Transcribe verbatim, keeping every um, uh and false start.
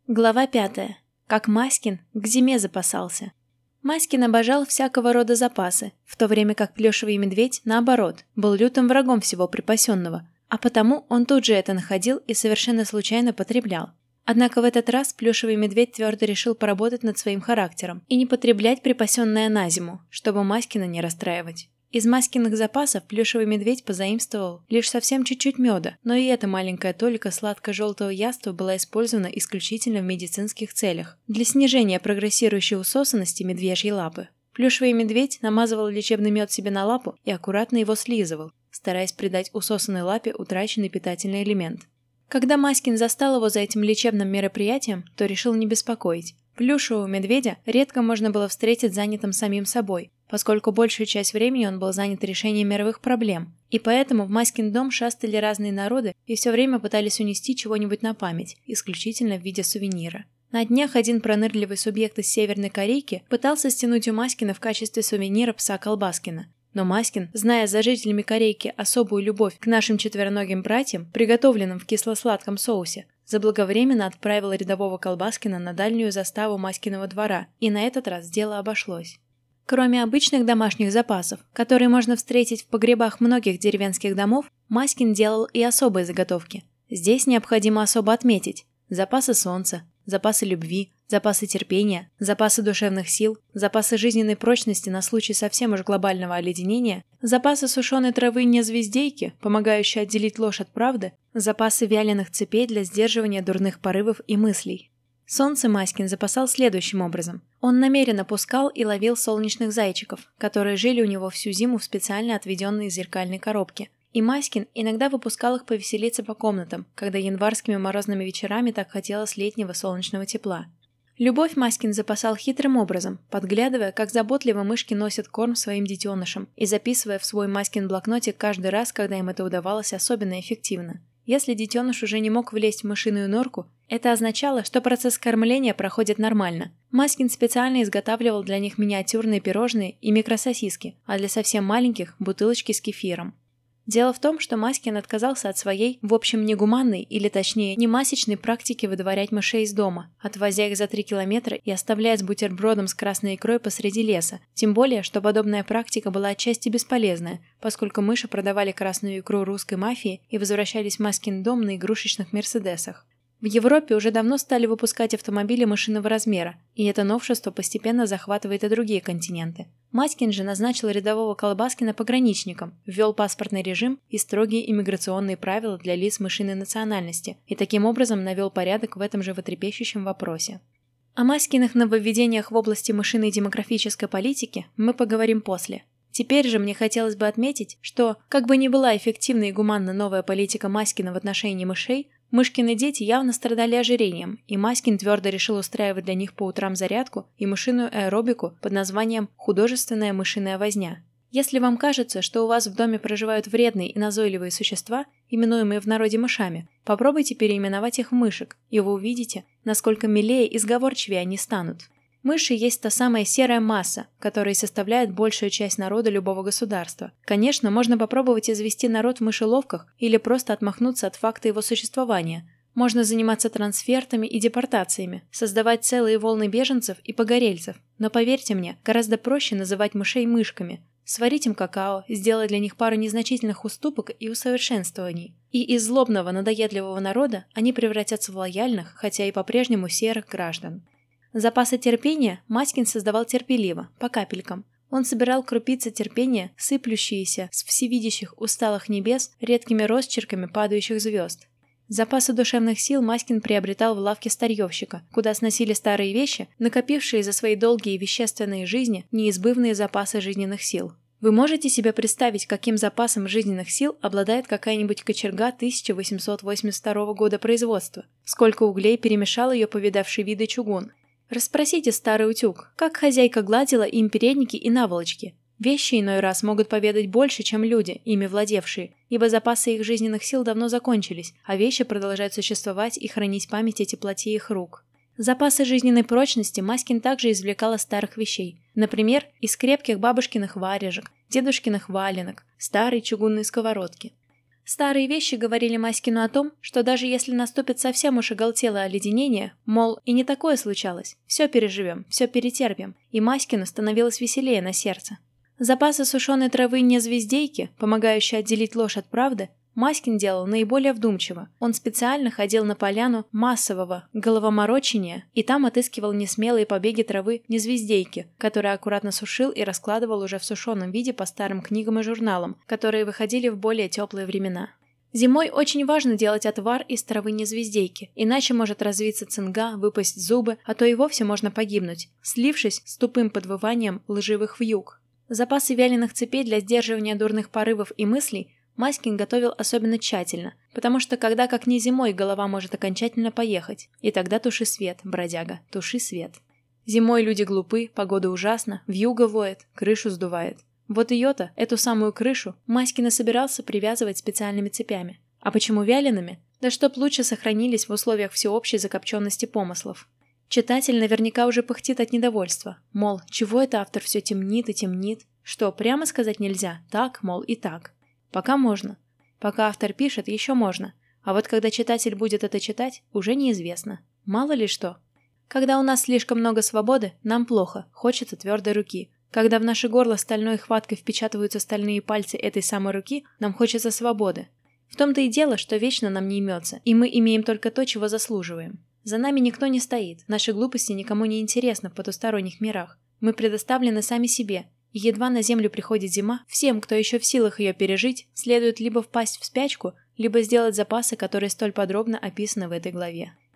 Глава пятая. Как Маськин к зиме запасался. Маськин обожал всякого рода запасы, в то время как плюшевый медведь, наоборот, был лютым врагом всего припасенного, а потому он тут же это находил и совершенно случайно потреблял. Однако в этот раз плюшевый медведь твердо решил поработать над своим характером и не потреблять припасенное на зиму, чтобы Маськина не расстраивать. Из Маськиных запасов плюшевый медведь позаимствовал лишь совсем чуть-чуть меда, но и эта маленькая толика сладко-желтого яства была использована исключительно в медицинских целях, для снижения прогрессирующей усосанности медвежьей лапы. Плюшевый медведь намазывал лечебный мед себе на лапу и аккуратно его слизывал, стараясь придать усосанной лапе утраченный питательный элемент. Когда Маськин застал его за этим лечебным мероприятием, то решил не беспокоить. Плюшевого медведя редко можно было встретить занятым самим собой, поскольку большую часть времени он был занят решением мировых проблем, и поэтому в Маськин дом шастали разные народы и все время пытались унести чего-нибудь на память, исключительно в виде сувенира. На днях один пронырливый субъект из Северной Корейки пытался стянуть у Маськина в качестве сувенира пса Колбаскина. Но Маськин, зная за жителями Корейки особую любовь к нашим четвероногим братьям, приготовленным в кисло-сладком соусе, заблаговременно отправил рядового Колбаскина на дальнюю заставу Маськиного двора, и на этот раз дело обошлось. Кроме обычных домашних запасов, которые можно встретить в погребах многих деревенских домов, Маськин делал и особые заготовки. Здесь необходимо особо отметить запасы солнца, запасы любви, запасы терпения, запасы душевных сил, запасы жизненной прочности на случай совсем уж глобального оледенения, запасы сушеной травы незвездейки, помогающие отделить ложь от правды, запасы вяленых цепей для сдерживания дурных порывов и мыслей. Солнце Маськин запасал следующим образом. Он намеренно пускал и ловил солнечных зайчиков, которые жили у него всю зиму в специально отведенной зеркальной коробке. И Маськин иногда выпускал их повеселиться по комнатам, когда январскими морозными вечерами так хотелось летнего солнечного тепла. Любовь Маськин запасал хитрым образом, подглядывая, как заботливо мышки носят корм своим детенышам и записывая в свой Маськин блокнотик каждый раз, когда им это удавалось особенно эффективно. Если детеныш уже не мог влезть в мышиную норку, это означало, что процесс кормления проходит нормально. Маськин специально изготавливал для них миниатюрные пирожные и микрососиски, а для совсем маленьких – бутылочки с кефиром. Дело в том, что Маськин отказался от своей, в общем, негуманной, или точнее, немасечной практики выдворять мышей из дома, отвозя их за три километра и оставляя с бутербродом с красной икрой посреди леса. Тем более, что подобная практика была отчасти бесполезная, поскольку мыши продавали красную икру русской мафии и возвращались в Маськин дом на игрушечных мерседесах. В Европе уже давно стали выпускать автомобили мышиного размера, и это новшество постепенно захватывает и другие континенты. Маськин же назначил рядового Колбаскина пограничником, ввел паспортный режим и строгие иммиграционные правила для лиц мышиной национальности, и таким образом навел порядок в этом животрепещущем вопросе. О Маськиных нововведениях в области мышиной демографической политики мы поговорим после. Теперь же мне хотелось бы отметить, что, как бы ни была эффективна и гуманна новая политика Маськина в отношении мышей, мышкины дети явно страдали ожирением, и Маськин твердо решил устраивать для них по утрам зарядку и мышиную аэробику под названием «художественная мышиная возня». Если вам кажется, что у вас в доме проживают вредные и назойливые существа, именуемые в народе мышами, попробуйте переименовать их в мышек, и вы увидите, насколько милее и сговорчивее они станут. Мыши есть та самая серая масса, которая составляет большую часть народа любого государства. Конечно, можно попробовать извести народ в мышеловках или просто отмахнуться от факта его существования. Можно заниматься трансфертами и депортациями, создавать целые волны беженцев и погорельцев. Но поверьте мне, гораздо проще называть мышей мышками. Сварить им какао, сделать для них пару незначительных уступок и усовершенствований. И из злобного, надоедливого народа они превратятся в лояльных, хотя и по-прежнему серых граждан. Запасы терпения Маськин создавал терпеливо, по капелькам. Он собирал крупицы терпения, сыплющиеся с всевидящих усталых небес редкими росчерками падающих звезд. Запасы душевных сил Маськин приобретал в лавке старьевщика, куда сносили старые вещи, накопившие за свои долгие вещественные жизни неизбывные запасы жизненных сил. Вы можете себе представить, каким запасом жизненных сил обладает какая-нибудь кочерга тысяча восемьсот восемьдесят второго года производства? Сколько углей перемешал ее повидавший виды чугун? Расспросите старый утюг, как хозяйка гладила им передники и наволочки. Вещи иной раз могут поведать больше, чем люди, ими владевшие, ибо запасы их жизненных сил давно закончились, а вещи продолжают существовать и хранить память о теплоте их рук. Запасы жизненной прочности Маськин также извлекал из старых вещей, например, из крепких бабушкиных варежек, дедушкиных валенок, старой чугунной сковородки. Старые вещи говорили Маськину о том, что даже если наступит совсем уж оголтелое оледенение, мол, и не такое случалось, все переживем, все перетерпим, и Маськину становилось веселее на сердце. Запасы сушеной травы незвездейки, помогающие отделить ложь от правды, Маськин делал наиболее вдумчиво. Он специально ходил на поляну массового головоморочения и там отыскивал несмелые побеги травы незвездейки, которые аккуратно сушил и раскладывал уже в сушеном виде по старым книгам и журналам, которые выходили в более теплые времена. Зимой очень важно делать отвар из травы незвездейки, иначе может развиться цинга, выпасть зубы, а то и вовсе можно погибнуть, слившись с тупым подвыванием лживых вьюг. Запасы вяленых цепей для сдерживания дурных порывов и мыслей Маськин готовил особенно тщательно, потому что когда как не зимой голова может окончательно поехать, и тогда туши свет, бродяга, туши свет. Зимой люди глупы, погода ужасна, вьюга воет, крышу сдувает. Вот ее-то, эту самую крышу, Маськин и собирался привязывать специальными цепями. А почему вялеными? Да чтоб лучше сохранились в условиях всеобщей закопченности помыслов. Читатель наверняка уже пыхтит от недовольства, мол, чего это автор все темнит и темнит? Что, прямо сказать нельзя? Так, мол, и так. Пока можно. Пока автор пишет, еще можно. А вот когда читатель будет это читать, уже неизвестно. Мало ли что. Когда у нас слишком много свободы, нам плохо, хочется твердой руки. Когда в наше горло стальной хваткой впечатываются стальные пальцы этой самой руки, нам хочется свободы. В том-то и дело, что вечно нам не имется, и мы имеем только то, чего заслуживаем. За нами никто не стоит, наши глупости никому не интересны в потусторонних мирах. Мы предоставлены сами себе. И едва на землю приходит зима, всем, кто еще в силах ее пережить, следует либо впасть в спячку, либо сделать запасы, которые столь подробно описаны в этой главе.